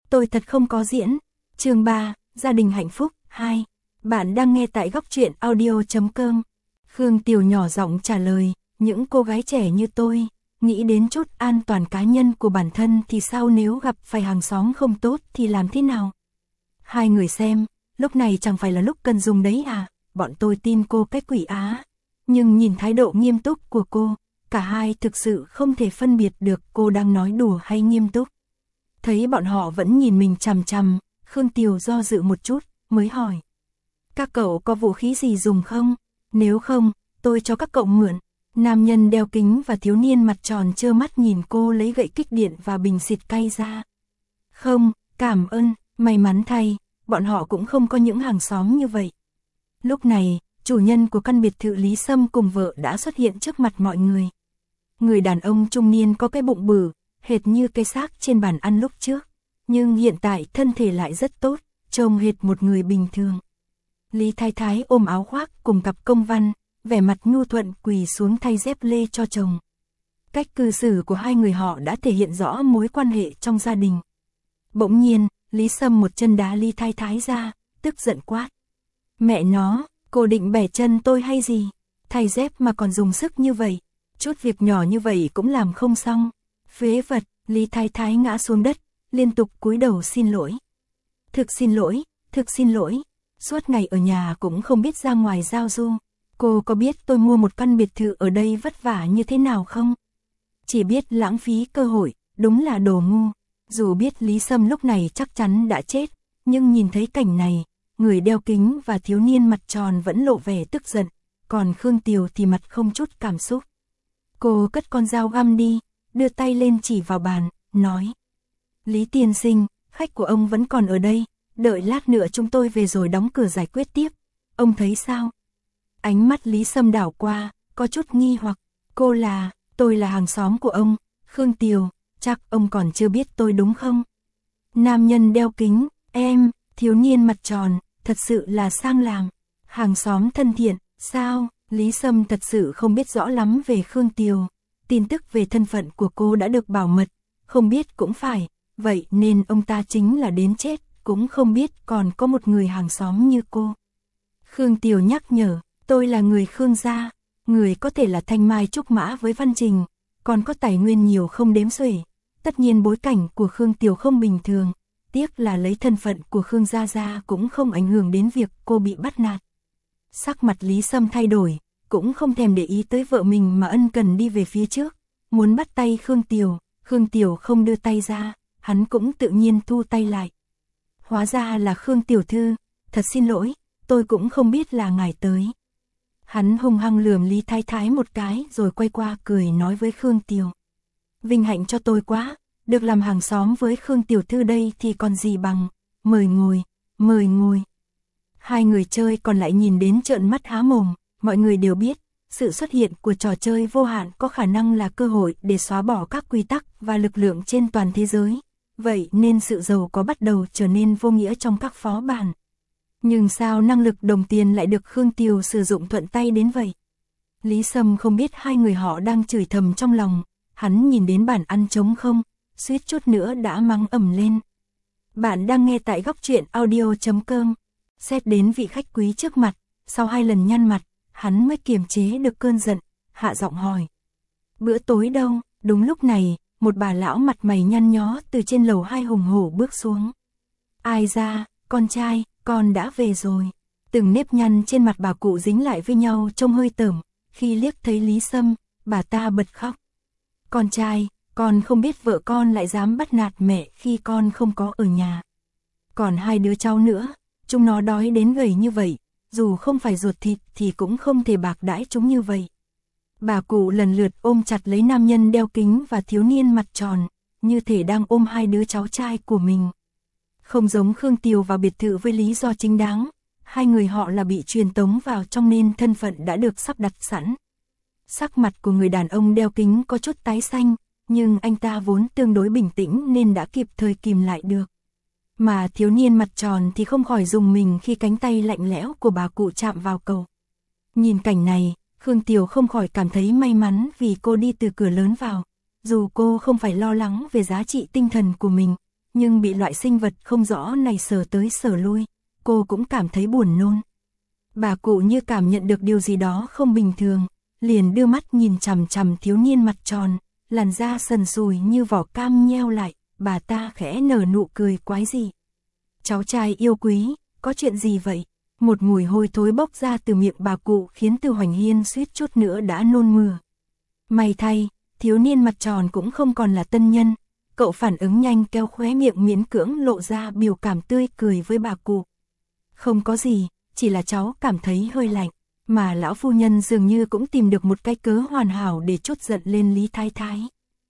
tôi thật không có diễn. Chương 3, gia đình hạnh phúc 2. Bạn đang nghe tại góc truyện audio.com. Khương Tiểu nhỏ giọng trả lời, những cô gái trẻ như tôi, nghĩ đến chút an toàn cá nhân của bản thân thì sao, nếu gặp phải hàng xóm không tốt thì làm thế nào? Hai người xem, lúc này chẳng phải là lúc cần dùng đấy à, bọn tôi tin cô cái quỷ á. Nhưng nhìn thái độ nghiêm túc của cô, cả hai thực sự không thể phân biệt được cô đang nói đùa hay nghiêm túc. Thấy bọn họ vẫn nhìn mình chằm chằm, Khương Tiểu do dự một chút, mới hỏi. Các cậu có vũ khí gì dùng không? Nếu không, tôi cho các cậu mượn. Nam nhân đeo kính và thiếu niên mặt tròn trơ mắt nhìn cô lấy gậy kích điện và bình xịt cay ra. Không, cảm ơn, may mắn thay, bọn họ cũng không có những hàng xóm như vậy. Lúc này, chủ nhân của căn biệt thự Lý Sâm cùng vợ đã xuất hiện trước mặt mọi người. Người đàn ông trung niên có cái bụng bự, hệt như cái xác trên bàn ăn lúc trước, nhưng hiện tại thân thể lại rất tốt, trông hệt một người bình thường. Lý Thái Thái ôm áo khoác cùng cặp công văn, vẻ mặt nhu thuận quỳ xuống thay dép lê cho chồng. Cách cư xử của hai người họ đã thể hiện rõ mối quan hệ trong gia đình. Bỗng nhiên, Lý Sâm một chân đá Lý Thái Thái ra, tức giận quát. Mẹ nó, cô định bẻ chân tôi hay gì? Thay dép mà còn dùng sức như vậy, chút việc nhỏ như vậy cũng làm không xong. Phế vật, Lý Thái Thái ngã xuống đất, liên tục cúi đầu xin lỗi. Thực xin lỗi, thực xin lỗi. Suốt ngày ở nhà cũng không biết ra ngoài giao du. Cô có biết tôi mua một căn biệt thự ở đây vất vả như thế nào không? Chỉ biết lãng phí cơ hội, đúng là đồ ngu. Dù biết Lý Sâm lúc này chắc chắn đã chết, nhưng nhìn thấy cảnh này, người đeo kính và thiếu niên mặt tròn vẫn lộ vẻ tức giận, còn Khương Tiểu thì mặt không chút cảm xúc. Cô cất con dao găm đi, đưa tay lên chỉ vào bàn, nói. Lý tiên sinh, khách của ông vẫn còn ở đây, đợi lát nữa chúng tôi về rồi đóng cửa giải quyết tiếp. Ông thấy sao? Ánh mắt Lý Sâm đảo qua, có chút nghi hoặc. Tôi là hàng xóm của ông, Khương Tiểu, chắc ông còn chưa biết tôi đúng không? Nam nhân đeo kính, em, thiếu niên mặt tròn, thật sự là sang làng. Hàng xóm thân thiện, sao? Lý Sâm thật sự không biết rõ lắm về Khương Tiểu. Tin tức về thân phận của cô đã được bảo mật, không biết cũng phải, vậy nên ông ta chính là đến chết, cũng không biết còn có một người hàng xóm như cô. Khương Tiểu nhắc nhở, tôi là người Khương gia, người có thể là thanh mai trúc mã với văn trình, còn có tài nguyên nhiều không đếm xuể. Tất nhiên bối cảnh của Khương Tiểu không bình thường, tiếc là lấy thân phận của Khương gia ra cũng không ảnh hưởng đến việc cô bị bắt nạt. Sắc mặt Lý Sâm thay đổi, cũng không thèm để ý tới vợ mình mà ân cần đi về phía trước, muốn bắt tay Khương Tiểu không đưa tay ra, hắn cũng tự nhiên thu tay lại. Hóa ra là Khương tiểu thư, thật xin lỗi, tôi cũng không biết là ngài tới. Hắn hung hăng lườm Lý Thái Thái một cái rồi quay qua cười nói với Khương Tiểu. Vinh hạnh cho tôi quá, được làm hàng xóm với Khương tiểu thư đây thì còn gì bằng, mời ngồi, mời ngồi. Hai người chơi còn lại nhìn đến trợn mắt há mồm, mọi người đều biết, sự xuất hiện của trò chơi vô hạn có khả năng là cơ hội để xóa bỏ các quy tắc và lực lượng trên toàn thế giới. Vậy nên sự giàu có bắt đầu trở nên vô nghĩa trong các phó bản. Nhưng sao năng lực đồng tiền lại được Khương Tiểu sử dụng thuận tay đến vậy? Lý Sâm không biết hai người họ đang chửi thầm trong lòng, hắn nhìn đến bàn ăn trống không, suýt chút nữa đã mắng ầm lên. Bạn đang nghe tại góc truyện audio.com. Xét đến vị khách quý trước mặt, sau 2 lần nhăn mặt, hắn mới kiềm chế được cơn giận, hạ giọng hỏi. Bữa tối đâu? Đúng lúc này, một bà lão mặt mày nhăn nhó từ trên lầu 2 hùng hổ bước xuống. Ai ra, con trai, con đã về rồi. Từng nếp nhăn trên mặt bà cụ dính lại với nhau trông hơi tởm, khi liếc thấy Lý Sâm, bà ta bật khóc. Con trai, con không biết vợ con lại dám bắt nạt mẹ khi con không có ở nhà. Còn 2 đứa cháu nữa, chúng nó đói đến gầy như vậy, dù không phải ruột thịt thì cũng không thể bạc đãi chúng như vậy. Bà cụ lần lượt ôm chặt lấy nam nhân đeo kính và thiếu niên mặt tròn, như thể đang ôm 2 đứa cháu trai của mình. Không giống Khương Tiểu vào biệt thự với lý do chính đáng, hai người họ là bị truyền tống vào trong nên thân phận đã được sắp đặt sẵn. Sắc mặt của người đàn ông đeo kính có chút tái xanh, nhưng anh ta vốn tương đối bình tĩnh nên đã kịp thời kìm lại được. Mà thiếu niên mặt tròn thì không khỏi rùng mình khi cánh tay lạnh lẽo của bà cụ chạm vào cầu. Nhìn cảnh này, Khương Tiểu không khỏi cảm thấy may mắn vì cô đi từ cửa lớn vào. Dù cô không phải lo lắng về giá trị tinh thần của mình, nhưng bị loại sinh vật không rõ này sờ tới sờ lui, cô cũng cảm thấy buồn nôn. Bà cụ như cảm nhận được điều gì đó không bình thường, liền đưa mắt nhìn chằm chằm thiếu niên mặt tròn, làn da sần sùi như vỏ cam nheo lại, bà ta khẽ nở nụ cười quái dị. Cháu trai yêu quý, có chuyện gì vậy? Một mùi hôi thối bốc ra từ miệng bà cụ khiến Từ Hoành Hiên suýt chút nữa đã nôn mửa. May thay, thiếu niên mặt tròn cũng không còn là tân nhân, cậu phản ứng nhanh kéo khóe miệng miễn cưỡng lộ ra biểu cảm tươi cười với bà cụ. Không có gì, chỉ là cháu cảm thấy hơi lạnh, mà lão phu nhân dường như cũng tìm được một cái cớ hoàn hảo để trút giận lên Lý Thái Thái.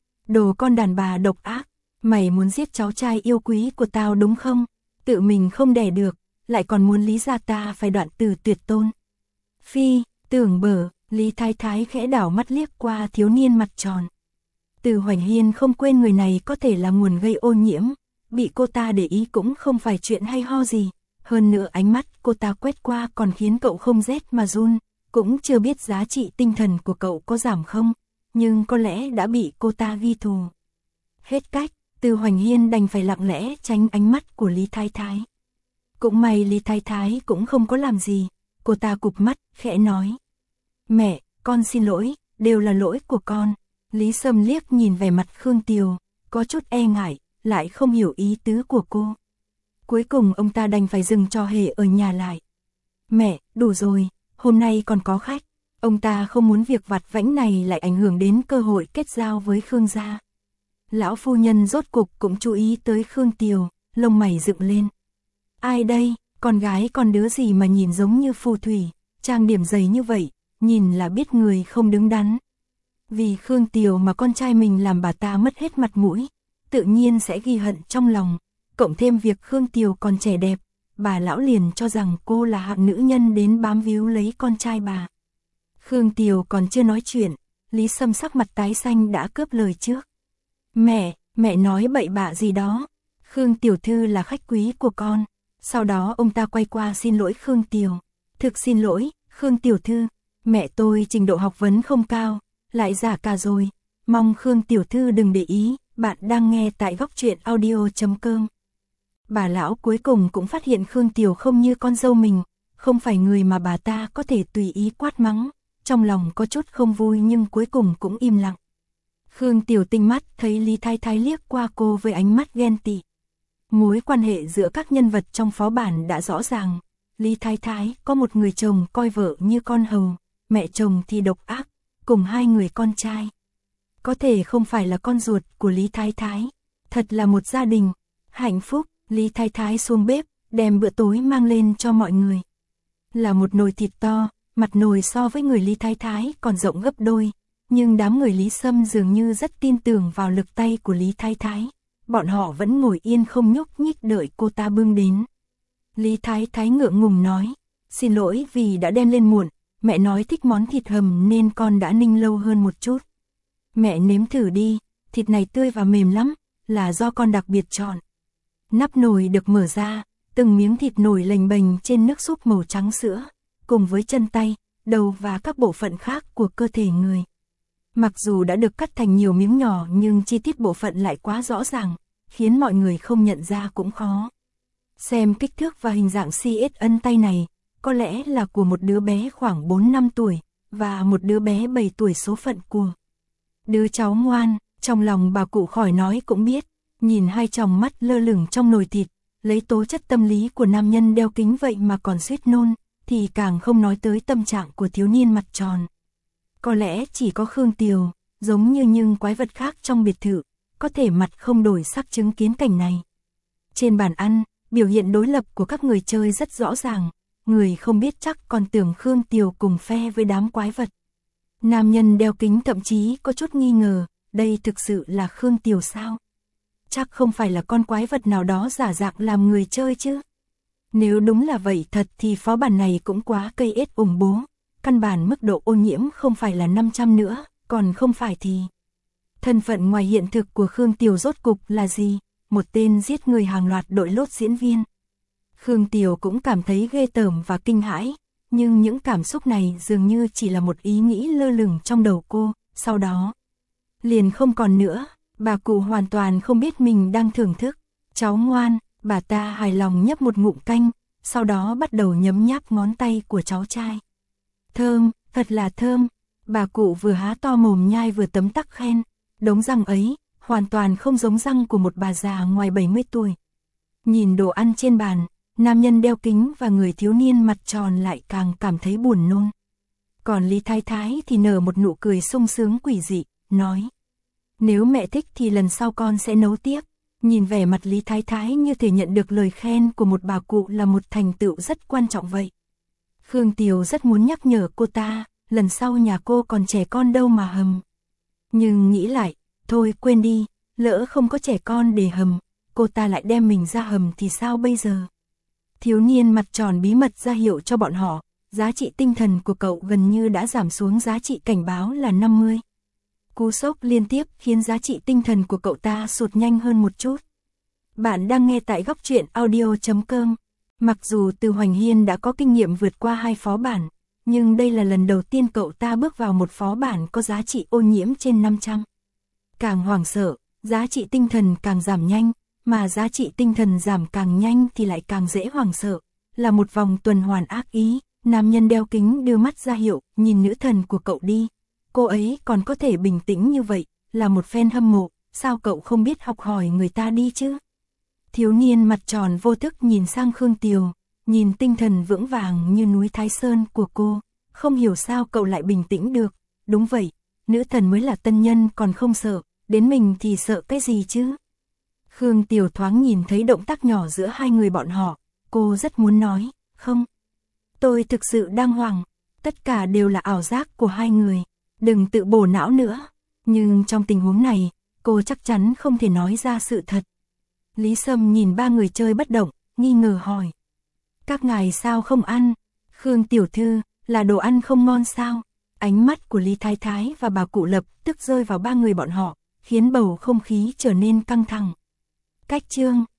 Đồ con đàn bà độc ác, mày muốn giết cháu trai yêu quý của tao đúng không? Tự mình không đẻ được, lại còn muốn Lý gia ta phải đoạn tử tuyệt tôn. Phi, tưởng bở, Lý Thái Thái khẽ đảo mắt liếc qua thiếu niên mặt tròn. Từ Hoành Hiên không quên người này có thể là nguồn gây ô nhiễm, bị cô ta để ý cũng không phải chuyện hay ho gì. Hơn nữa ánh mắt cô ta quét qua còn khiến cậu không rét mà run, cũng chưa biết giá trị tinh thần của cậu có giảm không, nhưng có lẽ đã bị cô ta ghi thù. Hết cách, Từ Hoành Hiên đành phải lặng lẽ tránh ánh mắt của Lý Thái Thái. Cũng may Lý Thái Thái cũng không có làm gì, cô ta cụp mắt, khẽ nói. Mẹ, con xin lỗi, đều là lỗi của con. Lý Sâm liếc nhìn vẻ mặt Khương Tiều, có chút e ngại, lại không hiểu ý tứ của cô. Cuối cùng ông ta đành phải dừng trò hề ở nhà lại. Mẹ, đủ rồi, hôm nay còn có khách. Ông ta không muốn việc vặt vãnh này lại ảnh hưởng đến cơ hội kết giao với Khương gia. Lão phu nhân rốt cục cũng chú ý tới Khương Tiều, lông mày dựng lên. Ai đây, con gái con đứa gì mà nhìn giống như phù thủy, trang điểm dày như vậy, nhìn là biết người không đứng đắn. Vì Khương Tiều mà con trai mình làm bà ta mất hết mặt mũi, tự nhiên sẽ ghi hận trong lòng. Cộng thêm việc Khương Tiều còn trẻ đẹp, bà lão liền cho rằng cô là hạng nữ nhân đến bám víu lấy con trai bà. Khương Tiều còn chưa nói chuyện, Lý Sâm sắc mặt tái xanh đã cướp lời trước. Mẹ nói bậy bạ gì đó, Khương tiểu thư là khách quý của con. Sau đó ông ta quay qua xin lỗi Khương Tiều. Thực xin lỗi, Khương tiểu thư, mẹ tôi trình độ học vấn không cao, lại giả cả rồi. Mong Khương tiểu thư đừng để ý, bạn đang nghe tại góc truyện audio.com. Bà lão cuối cùng cũng phát hiện Khương Tiều không như con dâu mình, không phải người mà bà ta có thể tùy ý quát mắng, trong lòng có chút không vui nhưng cuối cùng cũng im lặng. Khương Tiều tinh mắt thấy Lý Thái Thái liếc qua cô với ánh mắt ghen tị. Mối quan hệ giữa các nhân vật trong phó bản đã rõ ràng, Lý Thái Thái có một người chồng coi vợ như con hầu, mẹ chồng thì độc ác, cùng hai người con trai. Có thể không phải là con ruột của Lý Thái Thái, thật là một gia đình hạnh phúc. Lý Thái Thái xuống bếp, đem bữa tối mang lên cho mọi người. Là một nồi thịt to, mặt nồi so với người Lý Thái Thái còn rộng gấp đôi, nhưng đám người Lý Sâm dường như rất tin tưởng vào lực tay của Lý Thái Thái. Bọn họ vẫn ngồi yên không nhúc nhích đợi cô ta bưng đến. Lý Thái Thái ngượng ngùng nói, xin lỗi vì đã đem lên muộn, mẹ nói thích món thịt hầm nên con đã ninh lâu hơn một chút. Mẹ nếm thử đi, thịt này tươi và mềm lắm, là do con đặc biệt chọn. Nắp nồi được mở ra, từng miếng thịt nổi lềnh bềnh trên nước súp màu trắng sữa, cùng với chân tay, đầu và các bộ phận khác của cơ thể người. Mặc dù đã được cắt thành nhiều miếng nhỏ nhưng chi tiết bộ phận lại quá rõ ràng, khiến mọi người không nhận ra cũng khó. Xem kích thước và hình dạng CSN tay này, có lẽ là của một đứa bé khoảng 4-5 tuổi, và một đứa bé 7 tuổi số phận của. Đứa cháu ngoan, trong lòng bà cụ khỏi nói cũng biết. Nhìn hai tròng mắt lơ lửng trong nồi thịt, lấy tố chất tâm lý của nam nhân đeo kính vậy mà còn suýt nôn, thì càng không nói tới tâm trạng của thiếu niên mặt tròn. Có lẽ chỉ có Khương Tiều, giống như những quái vật khác trong biệt thự, có thể mặt không đổi sắc chứng kiến cảnh này. Trên bàn ăn, biểu hiện đối lập của các người chơi rất rõ ràng, người không biết chắc còn tưởng Khương Tiều cùng phe với đám quái vật. Nam nhân đeo kính thậm chí có chút nghi ngờ, đây thực sự là Khương Tiều sao? Chắc không phải là con quái vật nào đó giả dạng làm người chơi chứ. Nếu đúng là vậy thật thì phó bản này cũng quá cây ết ủng bố. Căn bản mức độ ô nhiễm không phải là 500 nữa, còn không phải thì. Thân phận ngoài hiện thực của Khương Tiều rốt cục là gì? Một tên giết người hàng loạt đội lốt diễn viên. Khương Tiều cũng cảm thấy ghê tởm và kinh hãi, nhưng những cảm xúc này dường như chỉ là một ý nghĩ lơ lửng trong đầu cô, sau đó liền không còn nữa. Bà cụ hoàn toàn không biết mình đang thưởng thức. Cháu ngoan, bà ta hài lòng nhấp một ngụm canh, sau đó bắt đầu nhấm nháp ngón tay của cháu trai. Thơm, thật là thơm. Bà cụ vừa há to mồm nhai vừa tấm tắc khen. Đống răng ấy, hoàn toàn không giống răng của một bà già ngoài 70 tuổi. Nhìn đồ ăn trên bàn, nam nhân đeo kính và người thiếu niên mặt tròn lại càng cảm thấy buồn nôn. Còn Lý Thái Thái thì nở một nụ cười sung sướng quỷ dị, nói: nếu mẹ thích thì lần sau con sẽ nấu tiếp. Nhìn vẻ mặt Lý Thái Thái như thể nhận được lời khen của một bà cụ là một thành tựu rất quan trọng vậy. Khương Tiều rất muốn nhắc nhở cô ta, lần sau nhà cô còn trẻ con đâu mà hầm. Nhưng nghĩ lại, thôi quên đi, lỡ không có trẻ con để hầm, cô ta lại đem mình ra hầm thì sao bây giờ? Thiếu niên mặt tròn bí mật ra hiệu cho bọn họ, giá trị tinh thần của cậu gần như đã giảm xuống giá trị cảnh báo là 50. Cú sốc liên tiếp khiến giá trị tinh thần của cậu ta sụt nhanh hơn một chút. Bạn đang nghe tại Góc Truyện Audio.com. Mặc dù Từ Hoành Hiên đã có kinh nghiệm vượt qua 2 phó bản, nhưng đây là lần đầu tiên cậu ta bước vào một phó bản có giá trị ô nhiễm trên 500. Càng hoảng sợ, giá trị tinh thần càng giảm nhanh, mà giá trị tinh thần giảm càng nhanh thì lại càng dễ hoảng sợ, là một vòng tuần hoàn ác ý. Nam nhân đeo kính đưa mắt ra hiệu, nhìn nữ thần của cậu đi. Cô ấy còn có thể bình tĩnh như vậy, là một fan hâm mộ, sao cậu không biết học hỏi người ta đi chứ? Thiếu niên mặt tròn vô thức nhìn sang Khương Tiều, nhìn tinh thần vững vàng như núi Thái Sơn của cô, không hiểu sao cậu lại bình tĩnh được. Đúng vậy, nữ thần mới là tân nhân còn không sợ, đến mình thì sợ cái gì chứ? Khương Tiều thoáng nhìn thấy động tác nhỏ giữa hai người bọn họ, cô rất muốn nói, không. Tôi thực sự đang hoảng, tất cả đều là ảo giác của hai người, đừng tự bổ não nữa. Nhưng trong tình huống này, cô chắc chắn không thể nói ra sự thật. Lý Sâm nhìn ba người chơi bất động, nghi ngờ hỏi. Các ngài sao không ăn? Khương tiểu thư, là đồ ăn không ngon sao? Ánh mắt của Lý Thái Thái và bà cụ lập tức rơi vào ba người bọn họ, khiến bầu không khí trở nên căng thẳng. Cách chương